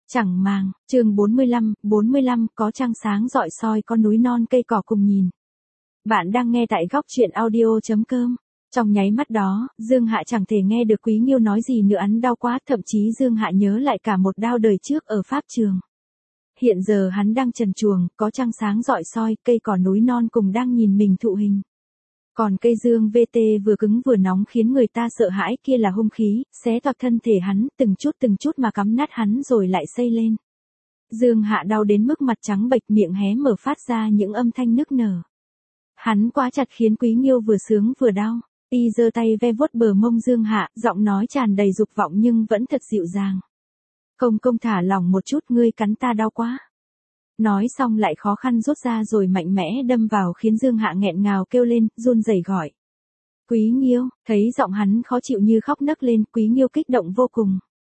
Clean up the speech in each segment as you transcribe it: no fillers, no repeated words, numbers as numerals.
Chẳng màng, chương 45, có trăng sáng rọi soi có núi non cây cỏ cùng nhìn. Bạn đang nghe tại góc truyện audio.com. Trong nháy mắt đó, Dương Hạ chẳng thể nghe được Quý Nghiêu nói gì nữa, hắn đau quá, thậm chí Dương Hạ nhớ lại cả một đao đời trước ở pháp trường. Hiện giờ hắn đang trần truồng, có trăng sáng rọi soi, cây cỏ núi non cùng đang nhìn mình thụ hình. Còn cây dương VT vừa cứng vừa nóng khiến người ta sợ hãi, kia là hung khí, xé toạc thân thể hắn, từng chút mà cắm nát hắn rồi lại xây lên. Dương Hạ đau đến mức mặt trắng bệch, miệng hé mở phát ra những âm thanh nức nở. Hắn quá chặt khiến Quý Nghiêu vừa sướng vừa đau. Y giơ tay ve vuốt bờ mông Dương Hạ, giọng nói tràn đầy dục vọng nhưng vẫn thật dịu dàng. Công thả lỏng một chút, ngươi cắn ta đau quá. Nói xong lại khó khăn rút ra rồi mạnh mẽ đâm vào khiến Dương Hạ nghẹn ngào kêu lên, run rẩy gọi. Quý Nghiêu, thấy giọng hắn khó chịu như khóc nấc lên, Quý Nghiêu kích động vô cùng.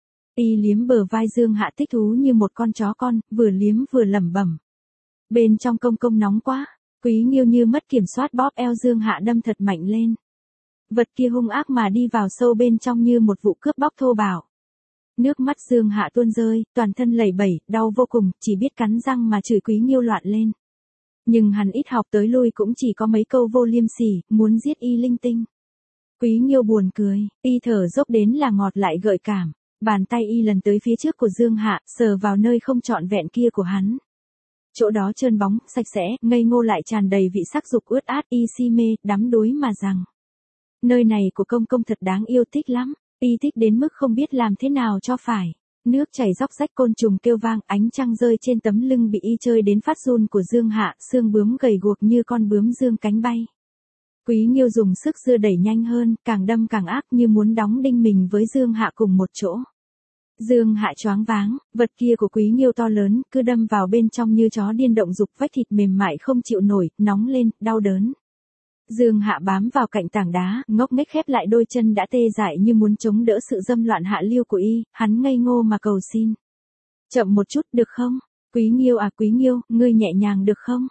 Y liếm bờ vai Dương Hạ thích thú như một con chó con, vừa liếm vừa lẩm bẩm. Bên trong công nóng quá, Quý Nghiêu như mất kiểm soát bóp eo Dương Hạ đâm thật mạnh lên. Vật kia hung ác mà đi vào sâu bên trong như một vụ cướp bóc thô bạo. Nước mắt Dương Hạ tuôn rơi, toàn thân lẩy bẩy, đau vô cùng, chỉ biết cắn răng mà chửi Quý Nghiêu loạn lên. Nhưng hắn ít học tới lui cũng chỉ có mấy câu vô liêm sỉ, muốn giết y linh tinh. Quý Nghiêu buồn cười, y thở dốc đến là ngọt lại gợi cảm. Bàn tay y lần tới phía trước của Dương Hạ, sờ vào nơi không trọn vẹn kia của hắn. Chỗ đó trơn bóng, sạch sẽ, ngây ngô lại tràn đầy vị sắc dục ướt át, y si mê, đắm đuối mà rằng. Nơi này của công thật đáng yêu, thích lắm. Y thích đến mức không biết làm thế nào cho phải. Nước chảy róc rách, côn trùng kêu vang, ánh trăng rơi trên tấm lưng bị y chơi đến phát run của Dương Hạ, xương bướm gầy guộc như con bướm dương cánh bay. Quý Nghiêu dùng sức dưa đẩy nhanh hơn, càng đâm càng ác như muốn đóng đinh mình với Dương Hạ cùng một chỗ. Dương Hạ choáng váng, vật kia của Quý Nghiêu to lớn, cứ đâm vào bên trong như chó điên động dục, vách thịt mềm mại không chịu nổi, nóng lên, đau đớn. Dương Hạ bám vào cạnh tảng đá, ngốc nghếch khép lại đôi chân đã tê dại như muốn chống đỡ sự dâm loạn hạ lưu của y, hắn ngây ngô mà cầu xin. Chậm một chút, được không? Quý Nghiêu à Quý Nghiêu, ngươi nhẹ nhàng được không?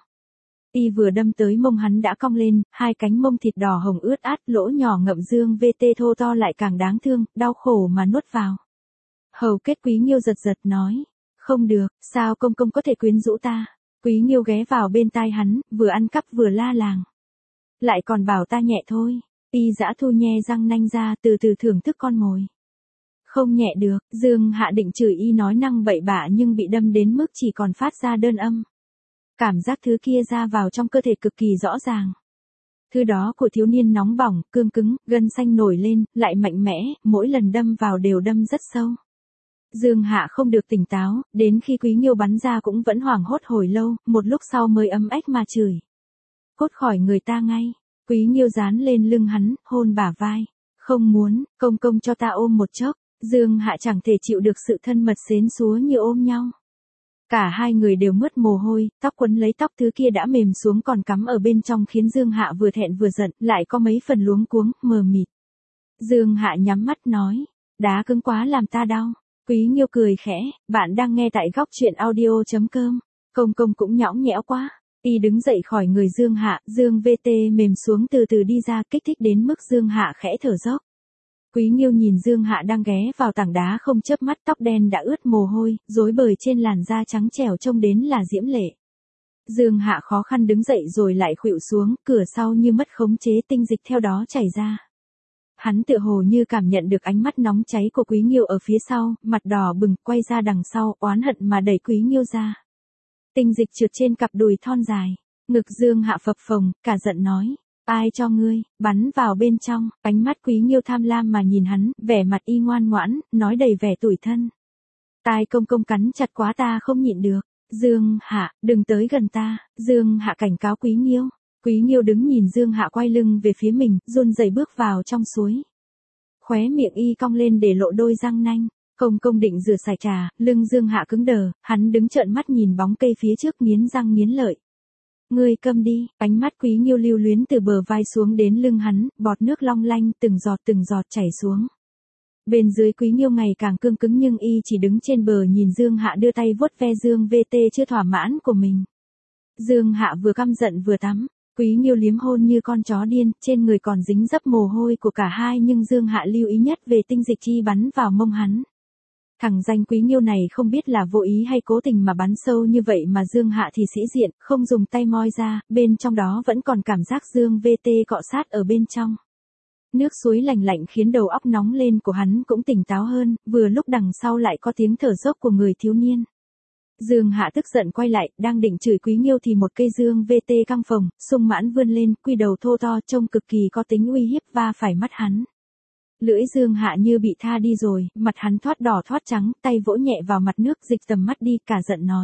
Y vừa đâm tới mông hắn đã cong lên, hai cánh mông thịt đỏ hồng ướt át, lỗ nhỏ ngậm dương VT thô to lại càng đáng thương, đau khổ mà nuốt vào. Hầu kết Quý Nghiêu giật nói. Không được, sao công có thể quyến rũ ta? Quý Nghiêu ghé vào bên tai hắn, vừa ăn cắp vừa la làng. Lại còn bảo ta nhẹ thôi. Y dã thu nhe răng nanh ra, từ từ thưởng thức con mồi. Không nhẹ được, Dương Hạ định chửi y nói năng bậy bạ nhưng bị đâm đến mức chỉ còn phát ra đơn âm. Cảm giác thứ kia ra vào trong cơ thể cực kỳ rõ ràng. Thứ đó của thiếu niên nóng bỏng, cương cứng, gân xanh nổi lên, lại mạnh mẽ, mỗi lần đâm vào đều đâm rất sâu. Dương Hạ không được tỉnh táo, đến khi Quý Nghiêu bắn ra cũng vẫn hoảng hốt hồi lâu, một lúc sau mới ấm ách mà chửi. Cút khỏi người ta ngay. Quý Nghiêu dán lên lưng hắn, hôn bả vai. Không muốn, công cho ta ôm một chốc. Dương Hạ chẳng thể chịu được sự thân mật xến xúa như ôm nhau. Cả hai người đều mướt mồ hôi, tóc quấn lấy tóc thứ kia đã mềm xuống còn cắm ở bên trong khiến Dương Hạ vừa thẹn vừa giận, lại có mấy phần luống cuống, mờ mịt. Dương Hạ nhắm mắt nói, đá cứng quá làm ta đau. Quý Nghiêu cười khẽ, bạn đang nghe tại góc truyện audio.com. Công cũng nhõng nhẽo quá. Y đứng dậy khỏi người Dương Hạ, Dương VT mềm xuống từ từ đi ra, kích thích đến mức Dương Hạ khẽ thở dốc. Quý Nghiêu nhìn Dương Hạ đang ghé vào tảng đá không chớp mắt, tóc đen đã ướt mồ hôi, rối bời trên làn da trắng trẻo trông đến là diễm lệ. Dương Hạ khó khăn đứng dậy rồi lại khuỵu xuống, cửa sau như mất khống chế, tinh dịch theo đó chảy ra. Hắn tựa hồ như cảm nhận được ánh mắt nóng cháy của Quý Nghiêu ở phía sau, mặt đỏ bừng, quay ra đằng sau, oán hận mà đẩy Quý Nghiêu ra. Tinh dịch trượt trên cặp đùi thon dài, ngực Dương Hạ phập phồng, cả giận nói, ai cho ngươi, bắn vào bên trong, ánh mắt Quý Nghiêu tham lam mà nhìn hắn, vẻ mặt y ngoan ngoãn, nói đầy vẻ tủi thân. Tai công cắn chặt quá ta không nhịn được, Dương Hạ, đừng tới gần ta, Dương Hạ cảnh cáo Quý Nghiêu. Quý Nghiêu đứng nhìn Dương Hạ quay lưng về phía mình, run rẩy bước vào trong suối. Khóe miệng y cong lên để lộ đôi răng nanh. Công định rửa sạch trà, lưng Dương Hạ cứng đờ, hắn đứng trợn mắt nhìn bóng cây phía trước nghiến răng nghiến lợi. Ngươi câm đi, ánh mắt Quý Nghiêu lưu luyến từ bờ vai xuống đến lưng hắn, bọt nước long lanh từng giọt chảy xuống. Bên dưới Quý Nghiêu ngày càng cương cứng nhưng y chỉ đứng trên bờ nhìn Dương Hạ đưa tay vuốt ve Dương VT chưa thỏa mãn của mình. Dương Hạ vừa căm giận vừa tắm. Quý Nghiêu liếm hôn như con chó điên, trên người còn dính dấp mồ hôi của cả hai nhưng Dương Hạ lưu ý nhất về tinh dịch chi bắn vào mông hắn. Thằng danh Quý Nghiêu này không biết là vô ý hay cố tình mà bắn sâu như vậy mà Dương Hạ thì sĩ diện, không dùng tay moi ra, bên trong đó vẫn còn cảm giác Dương VT cọ sát ở bên trong. Nước suối lành lạnh khiến đầu óc nóng lên của hắn cũng tỉnh táo hơn, vừa lúc đằng sau lại có tiếng thở dốc của người thiếu niên. Dương Hạ tức giận quay lại, đang định chửi Quý Nghiêu thì một cây Dương VT căng phồng, sung mãn vươn lên, quy đầu thô to trông cực kỳ có tính uy hiếp va phải mắt hắn. Lưỡi Dương Hạ như bị tha đi rồi, mặt hắn thoát đỏ thoát trắng, tay vỗ nhẹ vào mặt nước dịch tầm mắt đi, cả giận nói.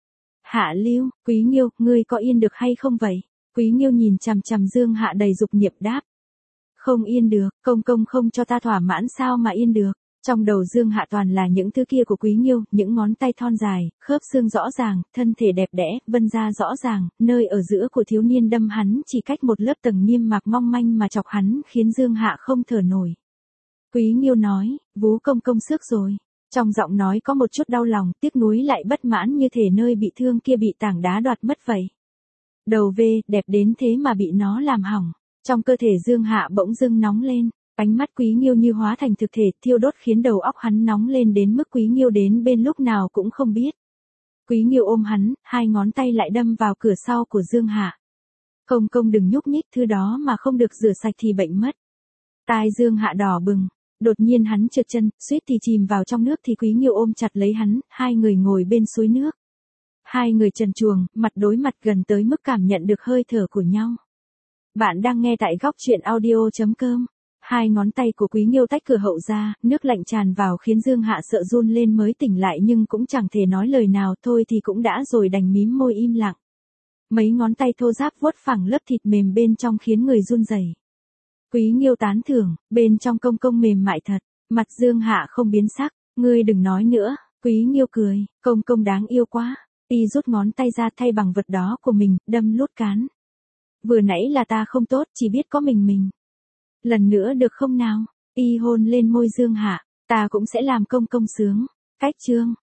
Hạ Lưu, Quý Nghiêu, ngươi có yên được hay không vậy? Quý Nghiêu nhìn chằm chằm Dương Hạ đầy dục niệm đáp. Không yên được, công công không cho ta thỏa mãn sao mà yên được. Trong đầu Dương Hạ toàn là những thứ kia của Quý Nghiêu, những ngón tay thon dài, khớp xương rõ ràng, thân thể đẹp đẽ, vân da rõ ràng, nơi ở giữa của thiếu niên đâm hắn chỉ cách một lớp tầng niêm mạc mong manh mà chọc hắn khiến Dương Hạ không thở nổi. Quý Nghiêu nói, vú công công sức rồi. Trong giọng nói có một chút đau lòng, tiếc nuối lại bất mãn như thể nơi bị thương kia bị tảng đá đoạt mất vậy. Đầu về, đẹp đến thế mà bị nó làm hỏng. Trong cơ thể Dương Hạ bỗng dưng nóng lên. Ánh mắt Quý Nghiêu như hóa thành thực thể, thiêu đốt khiến đầu óc hắn nóng lên đến mức Quý Nghiêu đến bên lúc nào cũng không biết. Quý Nghiêu ôm hắn, hai ngón tay lại đâm vào cửa sau của Dương Hạ. Công công đừng nhúc nhích, thứ đó mà không được rửa sạch thì bệnh mất. Tai Dương Hạ đỏ bừng, đột nhiên hắn trượt chân, suýt thì chìm vào trong nước thì Quý Nghiêu ôm chặt lấy hắn, hai người ngồi bên suối nước. Hai người trần truồng, mặt đối mặt gần tới mức cảm nhận được hơi thở của nhau. Bạn đang nghe tại góc truyện audio.com. Hai ngón tay của Quý Nghiêu tách cửa hậu ra, nước lạnh tràn vào khiến Dương Hạ sợ run lên mới tỉnh lại nhưng cũng chẳng thể nói lời nào, thôi thì cũng đã rồi đành mím môi im lặng. Mấy ngón tay thô ráp vuốt phẳng lớp thịt mềm bên trong khiến người run rẩy. Quý Nghiêu tán thưởng, bên trong công công mềm mại thật, mặt Dương Hạ không biến sắc, ngươi đừng nói nữa, Quý Nghiêu cười, công công đáng yêu quá, y rút ngón tay ra thay bằng vật đó của mình, đâm lút cán. Vừa nãy là ta không tốt, chỉ biết có mình. Lần nữa được không nào? Y hôn lên môi Dương Hạ, ta cũng sẽ làm công công sướng. Cách chương.